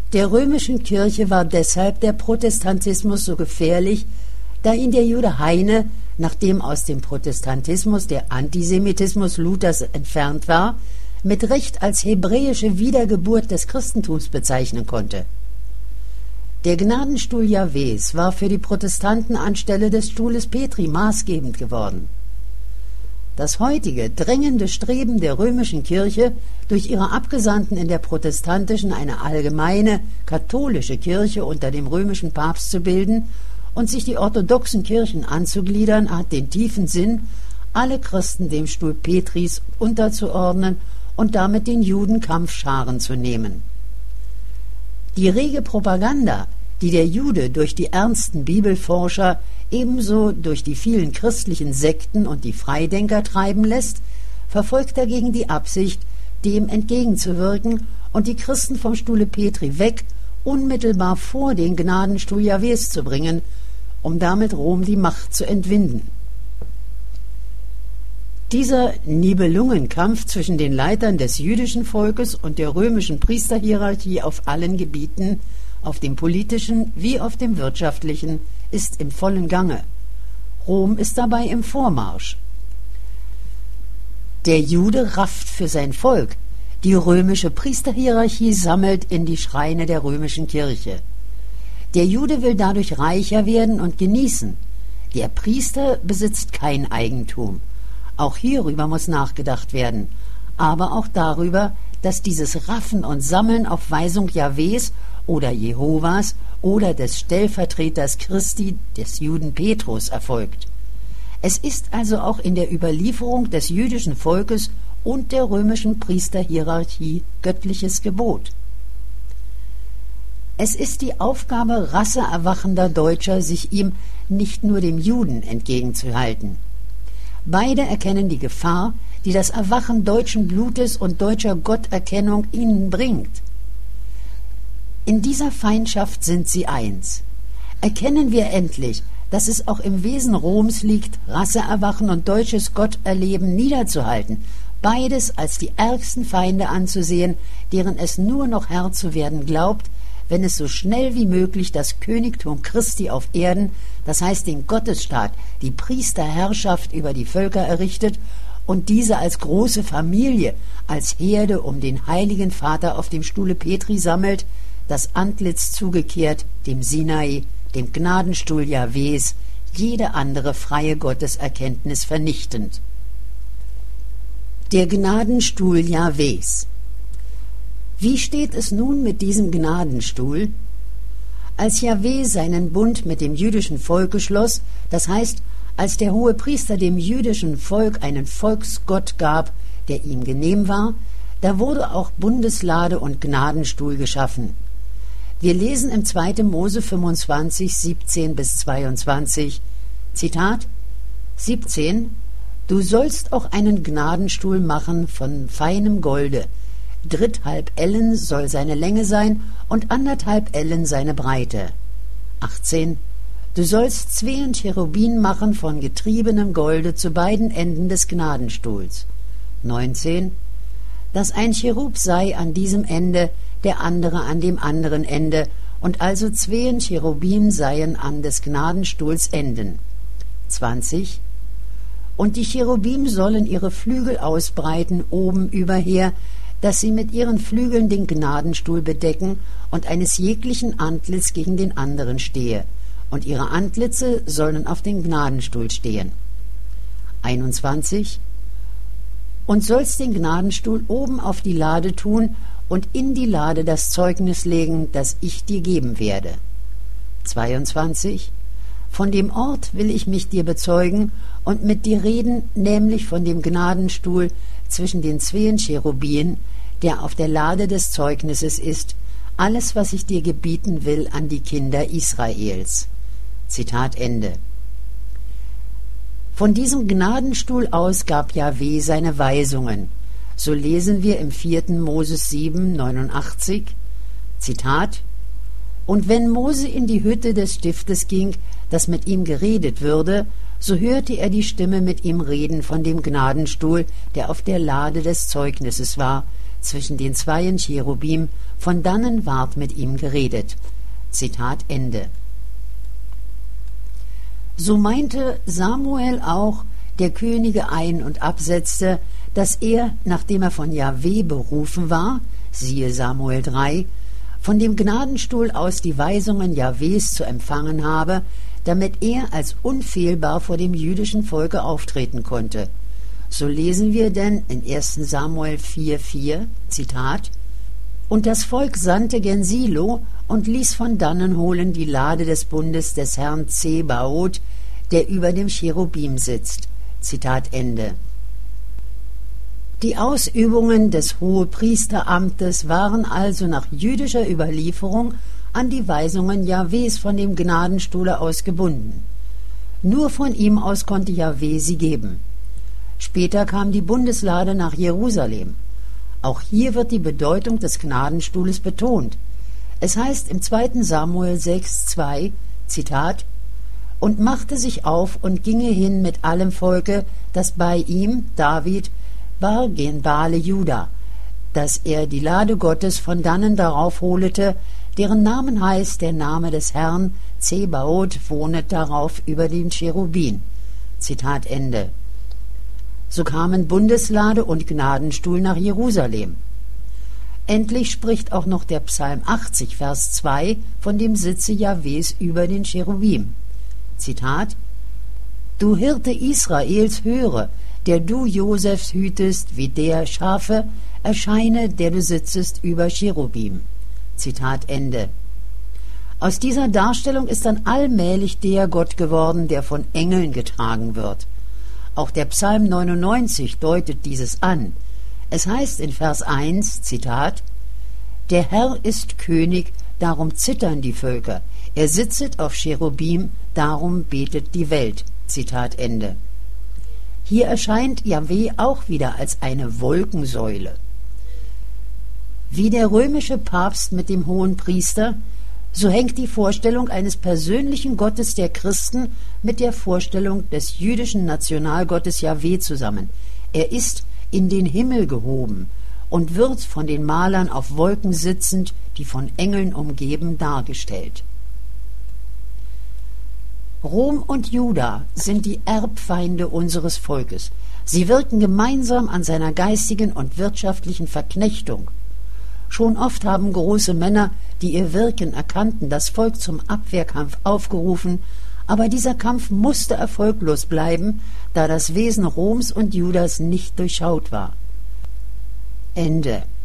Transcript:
Der römischen Kirche war deshalb der Protestantismus so gefährlich, da ihn der Jude Heine, nachdem aus dem Protestantismus der Antisemitismus Luthers entfernt war, mit Recht als hebräische Wiedergeburt des Christentums bezeichnen konnte. Der Gnadenstuhl Jahwes war für die Protestanten anstelle des Stuhles Petri maßgebend geworden. Das heutige drängende Streben der römischen Kirche, durch ihre Abgesandten in der protestantischen eine allgemeine katholische Kirche unter dem römischen Papst zu bilden und sich die orthodoxen Kirchen anzugliedern, hat den tiefen Sinn, alle Christen dem Stuhl Petris unterzuordnen und damit den Juden Kampfscharen zu nehmen. Die rege Propaganda, die der Jude durch die ernsten Bibelforscher ebenso durch die vielen christlichen Sekten und die Freidenker treiben lässt, verfolgt dagegen die Absicht, dem entgegenzuwirken und die Christen vom Stuhle Petri weg unmittelbar vor den Gnadenstuhl Jahwes zu bringen, um damit Rom die Macht zu entwinden. Dieser Nibelungenkampf zwischen den Leitern des jüdischen Volkes und der römischen Priesterhierarchie auf allen Gebieten, auf dem politischen wie auf dem wirtschaftlichen, ist im vollen Gange. Rom ist dabei im Vormarsch. Der Jude rafft für sein Volk, die römische Priesterhierarchie sammelt in die Schreine der römischen Kirche. Der Jude will dadurch reicher werden und genießen. Der Priester besitzt kein Eigentum. Auch hierüber muss nachgedacht werden, aber auch darüber, dass dieses Raffen und Sammeln auf Weisung Jahwes oder Jehovas oder des Stellvertreters Christi, des Juden Petrus, erfolgt. Es ist also auch in der Überlieferung des jüdischen Volkes und der römischen Priesterhierarchie göttliches Gebot. Es ist die Aufgabe rasseerwachender Deutscher, sich ihm, nicht nur dem Juden, entgegenzuhalten. Beide erkennen die Gefahr, die das Erwachen deutschen Blutes und deutscher Gotterkennung ihnen bringt. In dieser Feindschaft sind sie eins. Erkennen wir endlich, dass es auch im Wesen Roms liegt, Rasseerwachen und deutsches Gotterleben niederzuhalten, beides als die ärgsten Feinde anzusehen, deren es nur noch Herr zu werden glaubt, wenn es so schnell wie möglich das Königtum Christi auf Erden, das heißt den Gottesstaat, die Priesterherrschaft über die Völker errichtet und diese als große Familie, als Herde um den heiligen Vater auf dem Stuhle Petri sammelt, das Antlitz zugekehrt dem Sinai, dem Gnadenstuhl Jahwes, jede andere freie Gotteserkenntnis vernichtend. Der Gnadenstuhl Jahwes. Wie steht es nun mit diesem Gnadenstuhl? Als Jahwe seinen Bund mit dem jüdischen Volke schloss, das heißt, als der Hohepriester dem jüdischen Volk einen Volksgott gab, der ihm genehm war, da wurde auch Bundeslade und Gnadenstuhl geschaffen. Wir lesen im 2. Mose 25, 17 bis 22, Zitat, 17, Du sollst auch einen Gnadenstuhl machen von feinem Golde, 3,5 Ellen soll seine Länge sein und 1,5 Ellen seine Breite. 18, Du sollst 2 Cherubin machen von getriebenem Golde zu beiden Enden des Gnadenstuhls. 19, Dass ein Cherub sei an diesem Ende, der andere an dem anderen Ende, und also 2 Cherubim seien an des Gnadenstuhls Enden. 20, Und die Cherubim sollen ihre Flügel ausbreiten oben überher, dass sie mit ihren Flügeln den Gnadenstuhl bedecken und eines jeglichen Antlitz gegen den anderen stehe, und ihre Antlitze sollen auf den Gnadenstuhl stehen. 21, Und sollst den Gnadenstuhl oben auf die Lade tun und in die Lade das Zeugnis legen, das ich dir geben werde. 22, Von dem Ort will ich mich dir bezeugen und mit dir reden, nämlich von dem Gnadenstuhl zwischen den 2 Cherubinen, der auf der Lade des Zeugnisses ist, alles, was ich dir gebieten will an die Kinder Israels. Zitat Ende. Von diesem Gnadenstuhl aus gab Jahwe seine Weisungen. So lesen wir im 4. Moses 7, 89, Zitat, Und wenn Mose in die Hütte des Stiftes ging, dass mit ihm geredet würde, so hörte er die Stimme mit ihm reden von dem Gnadenstuhl, der auf der Lade des Zeugnisses war, zwischen den 2 Cherubim, Von dannen ward mit ihm geredet. Zitat Ende. So meinte Samuel auch, der Könige ein- und absetzte, dass er, nachdem er von Jahwe berufen war, siehe Samuel 3, von dem Gnadenstuhl aus die Weisungen Jahwes zu empfangen habe, damit er als unfehlbar vor dem jüdischen Volke auftreten konnte. So lesen wir denn in 1. Samuel 4,4, Zitat, und das Volk sandte gen Silo und ließ von dannen holen die Lade des Bundes des Herrn Zebaoth, der über dem Cherubim sitzt. Zitat Ende. Die Ausübungen des Hohepriesteramtes waren also nach jüdischer Überlieferung an die Weisungen Jahwes von dem Gnadenstuhle aus gebunden. Nur von ihm aus konnte Jahwe sie geben. Später kam die Bundeslade nach Jerusalem. Auch hier wird die Bedeutung des Gnadenstuhles betont. Es heißt im 2. Samuel 6,2, Zitat, und machte sich auf und ginge hin mit allem Volke, das bei ihm, David, war gen Baale Juda, dass er die Lade Gottes von dannen darauf holete, deren Namen heißt, der Name des Herrn, Zebaoth, wohnet darauf über den Cherubin. Zitat Ende. So kamen Bundeslade und Gnadenstuhl nach Jerusalem. Endlich spricht auch noch der Psalm 80, Vers 2 von dem Sitze Jahwes über den Cherubim. Zitat: Du Hirte Israels, höre, der du Josefs hütest, wie der Schafe, erscheine, der du sitzest über Cherubim. Zitat Ende. Aus dieser Darstellung ist dann allmählich der Gott geworden, der von Engeln getragen wird. Auch der Psalm 99 deutet dieses an. Es heißt in Vers 1, Zitat, Der Herr ist König, darum zittern die Völker. Er sitzet auf Cherubim, darum betet die Welt. Zitat Ende. Hier erscheint Jahwe auch wieder als eine Wolkensäule. Wie der römische Papst mit dem Hohenpriester, so hängt die Vorstellung eines persönlichen Gottes der Christen mit der Vorstellung des jüdischen Nationalgottes Jahwe zusammen. Er ist in den Himmel gehoben und wird von den Malern auf Wolken sitzend, die von Engeln umgeben, dargestellt. Rom und Juda sind die Erbfeinde unseres Volkes. Sie wirken gemeinsam an seiner geistigen und wirtschaftlichen Verknechtung. Schon oft haben große Männer, die ihr Wirken erkannten, das Volk zum Abwehrkampf aufgerufen, aber dieser Kampf musste erfolglos bleiben, da das Wesen Roms und Judas nicht durchschaut war. Ende.